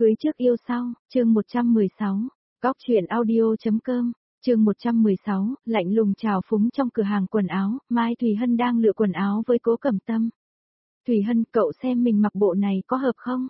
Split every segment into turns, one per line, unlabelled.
Cưới trước yêu sau, chương 116, góc truyện audio.com, chương 116, lạnh lùng trào phúng trong cửa hàng quần áo, Mai Thùy Hân đang lựa quần áo với Cố Cẩm Tâm. Thùy Hân, cậu xem mình mặc bộ này có hợp không?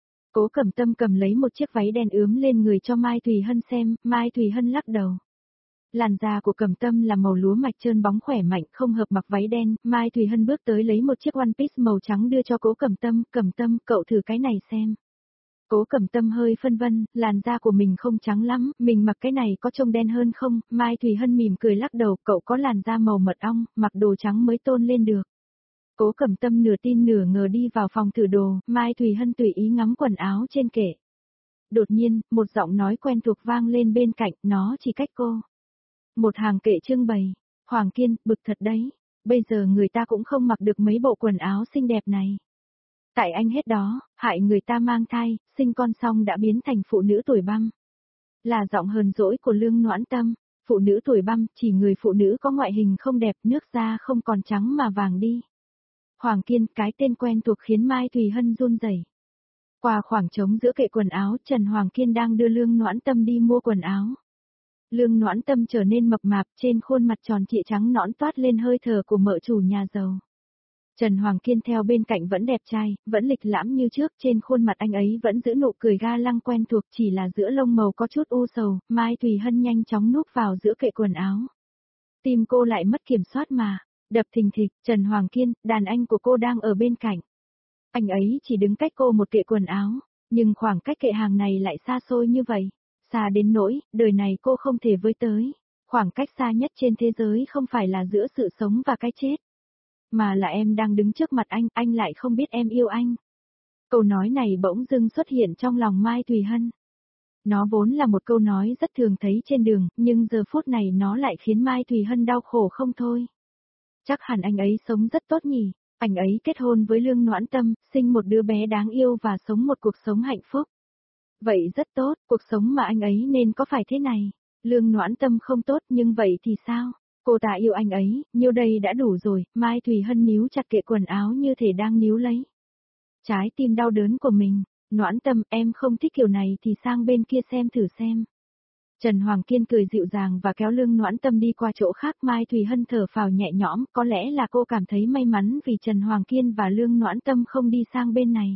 Cố Cẩm Tâm cầm lấy một chiếc váy đen ướm lên người cho Mai Thùy Hân xem, Mai Thùy Hân lắc đầu. Làn da của Cẩm Tâm là màu lúa mạch trơn bóng khỏe mạnh, không hợp mặc váy đen, Mai Thùy Hân bước tới lấy một chiếc one piece màu trắng đưa cho Cố Cẩm Tâm, cậu thử cái này xem. Cố Cẩm Tâm hơi phân vân, làn da của mình không trắng lắm, mình mặc cái này có trông đen hơn không? Mai Thùy Hân mỉm cười lắc đầu, cậu có làn da màu mật ong, mặc đồ trắng mới tôn lên được. Cố Cẩm Tâm nửa tin nửa ngờ đi vào phòng thử đồ, Mai Thùy Hân tùy ý ngắm quần áo trên kệ. Đột nhiên, một giọng nói quen thuộc vang lên bên cạnh, nó chỉ cách cô. Một hàng kệ trưng bày, Hoàng Kiên, bực thật đấy, bây giờ người ta cũng không mặc được mấy bộ quần áo xinh đẹp này. Tại anh hết đó, hại người ta mang thai, sinh con xong đã biến thành phụ nữ tuổi băm. Là giọng hờn dỗi của Lương Noãn Tâm, phụ nữ tuổi băm, chỉ người phụ nữ có ngoại hình không đẹp, nước da không còn trắng mà vàng đi. Hoàng Kiên, cái tên quen thuộc khiến Mai Thùy Hân run rẩy. Qua khoảng trống giữa kệ quần áo, Trần Hoàng Kiên đang đưa Lương Noãn Tâm đi mua quần áo. Lương Noãn Tâm trở nên mập mạp, trên khuôn mặt tròn trịa trắng nõn toát lên hơi thở của mợ chủ nhà giàu. Trần Hoàng Kiên theo bên cạnh vẫn đẹp trai, vẫn lịch lãm như trước, trên khuôn mặt anh ấy vẫn giữ nụ cười ga lăng quen thuộc, chỉ là giữa lông màu có chút u sầu. Mai Thùy Hân nhanh chóng núp vào giữa kệ quần áo. Tim cô lại mất kiểm soát mà, đập thình thịch. Trần Hoàng Kiên, đàn anh của cô đang ở bên cạnh. Anh ấy chỉ đứng cách cô một kệ quần áo, nhưng khoảng cách kệ hàng này lại xa xôi như vậy. Xa đến nỗi, đời này cô không thể với tới. Khoảng cách xa nhất trên thế giới không phải là giữa sự sống và cái chết, mà là em đang đứng trước mặt anh lại không biết em yêu anh. Câu nói này bỗng dưng xuất hiện trong lòng Mai Thùy Hân. Nó vốn là một câu nói rất thường thấy trên đường, nhưng giờ phút này nó lại khiến Mai Thùy Hân đau khổ không thôi. Chắc hẳn anh ấy sống rất tốt nhỉ, anh ấy kết hôn với Lương Noãn Tâm, sinh một đứa bé đáng yêu và sống một cuộc sống hạnh phúc. Vậy rất tốt, cuộc sống mà anh ấy nên có phải thế này. Lương Noãn Tâm không tốt nhưng vậy thì sao? Cô ta yêu anh ấy, nhiêu đây đã đủ rồi. Mai Thùy Hân níu chặt kệ quần áo như thể đang níu lấy trái tim đau đớn của mình. Noãn Tâm, em không thích kiểu này thì sang bên kia xem thử xem. Trần Hoàng Kiên cười dịu dàng và kéo Lương Noãn Tâm đi qua chỗ khác. Mai Thùy Hân thở phào nhẹ nhõm, có lẽ là cô cảm thấy may mắn vì Trần Hoàng Kiên và Lương Noãn Tâm không đi sang bên này.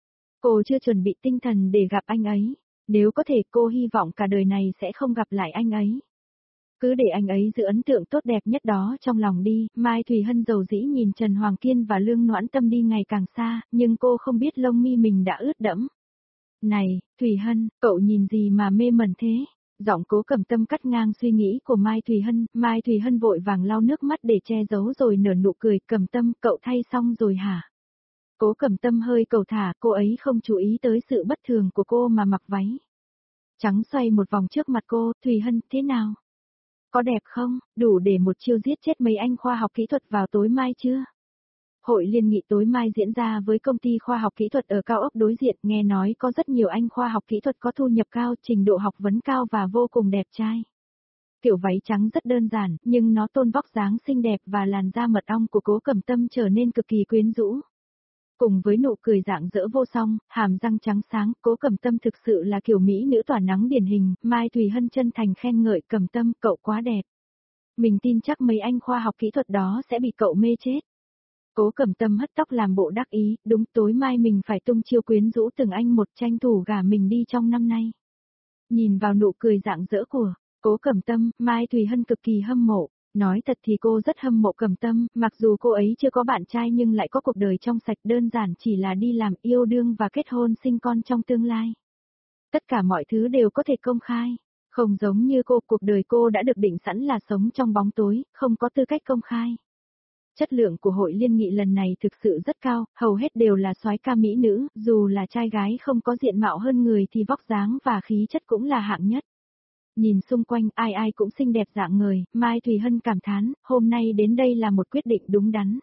Cô chưa chuẩn bị tinh thần để gặp anh ấy. Nếu có thể cô hy vọng cả đời này sẽ không gặp lại anh ấy. Cứ để anh ấy giữ ấn tượng tốt đẹp nhất đó trong lòng đi. Mai Thùy Hân dầu dĩ nhìn Trần Hoàng Kiên và Lương Noãn Tâm đi ngày càng xa, nhưng cô không biết lông mi mình đã ướt đẫm. Này, Thùy Hân, cậu nhìn gì mà mê mẩn thế? Giọng Cố Cẩm Tâm cắt ngang suy nghĩ của Mai Thùy Hân vội vàng lau nước mắt để che giấu rồi nở nụ cười. Cẩm Tâm, cậu thay xong rồi hả? Cố Cẩm Tâm hơi cầu thả, cô ấy không chú ý tới sự bất thường của cô mà mặc váy trắng xoay một vòng trước mặt cô. Thùy Hân, thế nào? Có đẹp không, đủ để một chiêu giết chết mấy anh khoa học kỹ thuật vào tối mai chưa? Hội liên nghị tối mai diễn ra với công ty khoa học kỹ thuật ở cao ốc đối diện, nghe nói có rất nhiều anh khoa học kỹ thuật có thu nhập cao, trình độ học vấn cao và vô cùng đẹp trai. Kiểu váy trắng rất đơn giản, nhưng nó tôn vóc dáng xinh đẹp và làn da mật ong của Cố Cẩm Tâm trở nên cực kỳ quyến rũ. Cùng với nụ cười rạng rỡ vô song, hàm răng trắng sáng, Cố Cẩm Tâm thực sự là kiểu mỹ nữ tỏa nắng điển hình. Mai Thùy Hân chân thành khen ngợi, Cẩm Tâm, cậu quá đẹp. Mình tin chắc mấy anh khoa học kỹ thuật đó sẽ bị cậu mê chết. Cố Cẩm Tâm hất tóc làm bộ đắc ý, đúng, tối mai mình phải tung chiêu quyến rũ từng anh một, tranh thủ gả mình đi trong năm nay. Nhìn vào nụ cười rạng rỡ của Cố Cẩm Tâm, Mai Thùy Hân cực kỳ hâm mộ. Nói thật thì cô rất hâm mộ Cẩm Tâm, mặc dù cô ấy chưa có bạn trai nhưng lại có cuộc đời trong sạch, đơn giản chỉ là đi làm, yêu đương và kết hôn sinh con trong tương lai. Tất cả mọi thứ đều có thể công khai. Không giống như cô, cuộc đời cô đã được định sẵn là sống trong bóng tối, không có tư cách công khai. Chất lượng của hội liên nghị lần này thực sự rất cao, hầu hết đều là soái ca mỹ nữ, dù là trai gái không có diện mạo hơn người thì vóc dáng và khí chất cũng là hạng nhất. Nhìn xung quanh ai ai cũng xinh đẹp dạng người, Mai Thùy Hân cảm thán, hôm nay đến đây là một quyết định đúng đắn.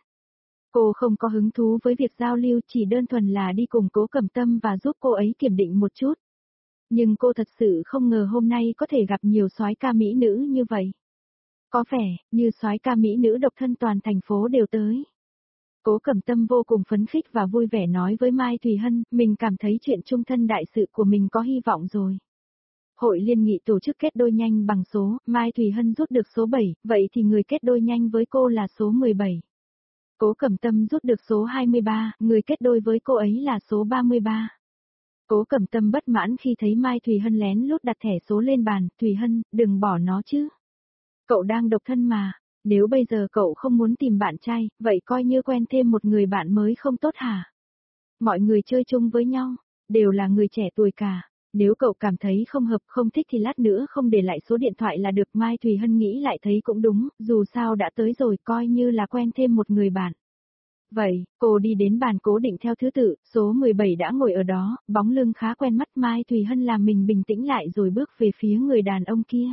Cô không có hứng thú với việc giao lưu, chỉ đơn thuần là đi cùng Cố Cẩm Tâm và giúp cô ấy kiểm định một chút. Nhưng cô thật sự không ngờ hôm nay có thể gặp nhiều soái ca mỹ nữ như vậy. Có vẻ như soái ca mỹ nữ độc thân toàn thành phố đều tới. Cố Cẩm Tâm vô cùng phấn khích và vui vẻ nói với Mai Thùy Hân, mình cảm thấy chuyện chung thân đại sự của mình có hy vọng rồi. Hội liên nghị tổ chức kết đôi nhanh bằng số, Mai Thùy Hân rút được số 7, vậy thì người kết đôi nhanh với cô là số 17. Cố Cẩm Tâm rút được số 23, người kết đôi với cô ấy là số 33. Cố Cẩm Tâm bất mãn khi thấy Mai Thùy Hân lén lút đặt thẻ số lên bàn, Thùy Hân, đừng bỏ nó chứ. Cậu đang độc thân mà, nếu bây giờ cậu không muốn tìm bạn trai, vậy coi như quen thêm một người bạn mới không tốt hả? Mọi người chơi chung với nhau, đều là người trẻ tuổi cả. Nếu cậu cảm thấy không hợp không thích thì lát nữa không để lại số điện thoại là được. Mai Thùy Hân nghĩ lại thấy cũng đúng, dù sao đã tới rồi coi như là quen thêm một người bạn. Vậy, cô đi đến bàn cố định theo thứ tự, số 17 đã ngồi ở đó, bóng lưng khá quen mắt. Mai Thùy Hân làm mình bình tĩnh lại rồi bước về phía người đàn ông kia.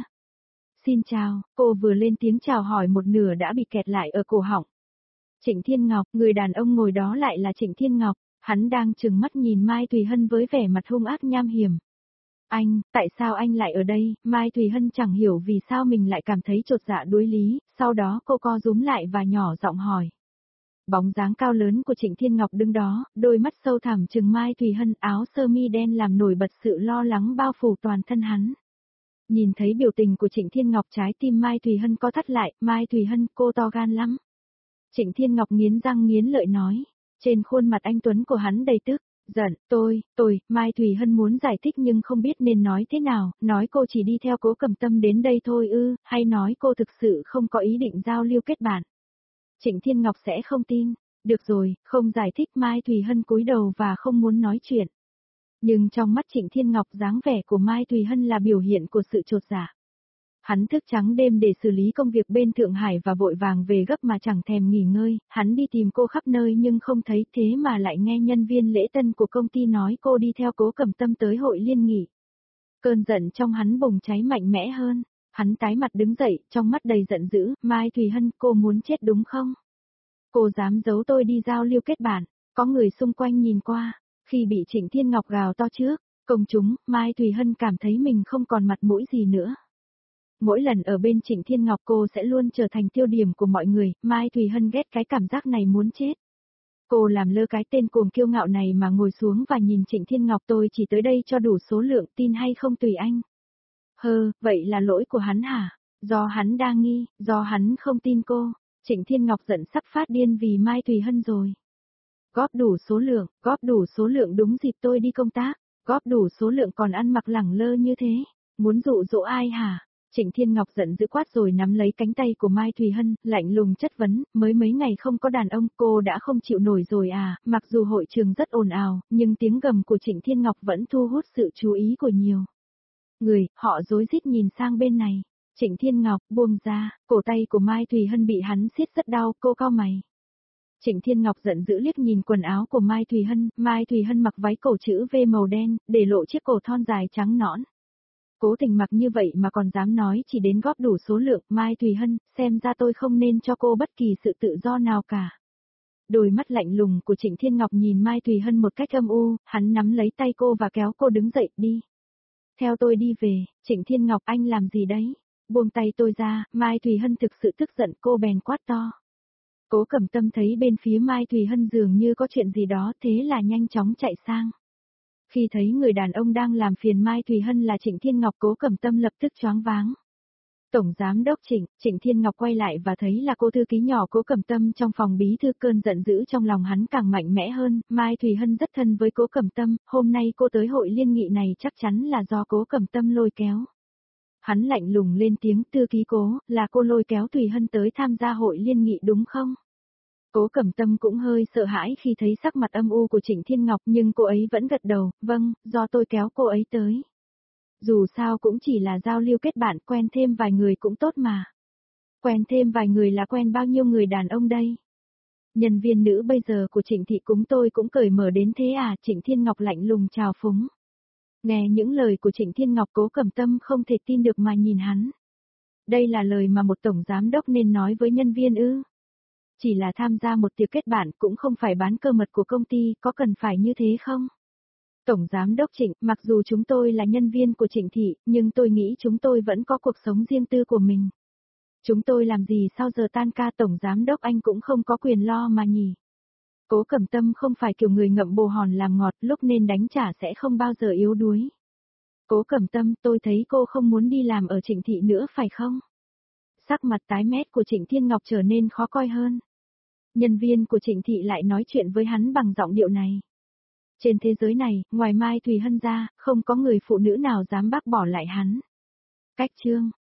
Xin chào, cô vừa lên tiếng chào hỏi một nửa đã bị kẹt lại ở cổ họng. Trịnh Thiên Ngọc, người đàn ông ngồi đó lại là Trịnh Thiên Ngọc, hắn đang trừng mắt nhìn Mai Thùy Hân với vẻ mặt hung ác nham hiểm. Anh, tại sao anh lại ở đây? Mai Thùy Hân chẳng hiểu vì sao mình lại cảm thấy chột dạ đuối lý, sau đó cô co rúm lại và nhỏ giọng hỏi. Bóng dáng cao lớn của Trịnh Thiên Ngọc đứng đó, đôi mắt sâu thẳm trừng Mai Thùy Hân, áo sơ mi đen làm nổi bật sự lo lắng bao phủ toàn thân hắn. Nhìn thấy biểu tình của Trịnh Thiên Ngọc trái tim Mai Thùy Hân co thắt lại, Mai Thùy Hân, cô to gan lắm. Trịnh Thiên Ngọc nghiến răng nghiến lợi nói, trên khuôn mặt anh tuấn của hắn đầy tức, giận, Mai Thùy Hân muốn giải thích nhưng không biết nên nói thế nào, nói cô chỉ đi theo Cố Cẩm Tâm đến đây thôi ư, hay nói cô thực sự không có ý định giao lưu kết bạn. Trịnh Thiên Ngọc sẽ không tin, được rồi, không giải thích. Mai Thùy Hân cúi đầu và không muốn nói chuyện. Nhưng trong mắt Trịnh Thiên Ngọc dáng vẻ của Mai Thùy Hân là biểu hiện của sự chột dạ. Hắn thức trắng đêm để xử lý công việc bên Thượng Hải và vội vàng về gấp mà chẳng thèm nghỉ ngơi, hắn đi tìm cô khắp nơi nhưng không thấy, thế mà lại nghe nhân viên lễ tân của công ty nói cô đi theo Cố Cẩm Tâm tới hội liên nghị. Cơn giận trong hắn bùng cháy mạnh mẽ hơn, hắn tái mặt đứng dậy, trong mắt đầy giận dữ, Mai Thùy Hân, cô muốn chết đúng không? Cô dám giấu tôi đi giao lưu kết bạn, có người xung quanh nhìn qua, khi bị Trịnh Thiên Ngọc gào to trước, công chúng, Mai Thùy Hân cảm thấy mình không còn mặt mũi gì nữa. Mỗi lần ở bên Trịnh Thiên Ngọc cô sẽ luôn trở thành tiêu điểm của mọi người, Mai Thùy Hân ghét cái cảm giác này muốn chết. Cô làm lơ cái tên cuồng kiêu ngạo này mà ngồi xuống và nhìn Trịnh Thiên Ngọc, tôi chỉ tới đây cho đủ số lượng, tin hay không tùy anh. Vậy là lỗi của hắn hả? Do hắn đa nghi, do hắn không tin cô. Trịnh Thiên Ngọc giận sắp phát điên vì Mai Thùy Hân rồi. Góp đủ số lượng đúng dịp tôi đi công tác, góp đủ số lượng còn ăn mặc lẳng lơ như thế, muốn dụ dỗ ai hả? Trịnh Thiên Ngọc giận dữ quát rồi nắm lấy cánh tay của Mai Thùy Hân, lạnh lùng chất vấn, mới mấy ngày không có đàn ông cô đã không chịu nổi rồi à? Mặc dù hội trường rất ồn ào, nhưng tiếng gầm của Trịnh Thiên Ngọc vẫn thu hút sự chú ý của nhiều người, họ rối rít nhìn sang bên này. Trịnh Thiên Ngọc buông ra, cổ tay của Mai Thùy Hân bị hắn siết rất đau, cô cau mày. Trịnh Thiên Ngọc giận dữ liếc nhìn quần áo của Mai Thùy Hân mặc váy cổ chữ V màu đen, để lộ chiếc cổ thon dài trắng nõn. Cố Tình mặc như vậy mà còn dám nói chỉ đến góp đủ số lượng, Mai Thùy Hân, xem ra tôi không nên cho cô bất kỳ sự tự do nào cả. Đôi mắt lạnh lùng của Trịnh Thiên Ngọc nhìn Mai Thùy Hân một cách âm u, hắn nắm lấy tay cô và kéo cô đứng dậy, đi. Theo tôi đi về. Trịnh Thiên Ngọc, anh làm gì đấy? Buông tay tôi ra. Mai Thùy Hân thực sự tức giận, cô bèn quát to. Cố Cẩm Tâm thấy bên phía Mai Thùy Hân dường như có chuyện gì đó, thế là nhanh chóng chạy sang. Khi thấy người đàn ông đang làm phiền Mai Thùy Hân là Trịnh Thiên Ngọc, Cố Cẩm Tâm lập tức choáng váng. Tổng giám đốc Trịnh Thiên Ngọc quay lại và thấy là cô thư ký nhỏ Cố Cẩm Tâm trong phòng bí thư. Cơn giận dữ trong lòng hắn càng mạnh mẽ hơn. Mai Thùy Hân rất thân với Cố Cẩm Tâm, hôm nay cô tới hội liên nghị này chắc chắn là do Cố Cẩm Tâm lôi kéo. Hắn lạnh lùng lên tiếng, thư ký Cố, là cô lôi kéo Thùy Hân tới tham gia hội liên nghị đúng không? Cố Cẩm Tâm cũng hơi sợ hãi khi thấy sắc mặt âm u của Trịnh Thiên Ngọc, nhưng cô ấy vẫn gật đầu, vâng, do tôi kéo cô ấy tới. Dù sao cũng chỉ là giao lưu kết bạn, quen thêm vài người cũng tốt mà. Quen thêm vài người là quen bao nhiêu người đàn ông đây? Nhân viên nữ bây giờ của Trịnh thị tôi cũng cởi mở đến thế à? Trịnh Thiên Ngọc lạnh lùng chào phúng. Nghe những lời của Trịnh Thiên Ngọc, Cố Cẩm Tâm không thể tin được mà nhìn hắn. Đây là lời mà một tổng giám đốc nên nói với nhân viên ư? Chỉ là tham gia một tiệc kết bạn cũng không phải bán cơ mật của công ty, có cần phải như thế không? Tổng giám đốc Trịnh, mặc dù chúng tôi là nhân viên của Trịnh thị, nhưng tôi nghĩ chúng tôi vẫn có cuộc sống riêng tư của mình. Chúng tôi làm gì sau giờ tan ca, tổng giám đốc anh cũng không có quyền lo mà nhỉ? Cố Cẩm Tâm không phải kiểu người ngậm bồ hòn làm ngọt, lúc nên đánh trả sẽ không bao giờ yếu đuối. Cố Cẩm Tâm, tôi thấy cô không muốn đi làm ở Trịnh Thị nữa phải không? Sắc mặt tái mét của Trịnh Thiên Ngọc trở nên khó coi hơn. Nhân viên của Trịnh Thị lại nói chuyện với hắn bằng giọng điệu này. Trên thế giới này, ngoài Mai Thùy Hân ra, không có người phụ nữ nào dám bác bỏ lại hắn. Cách chương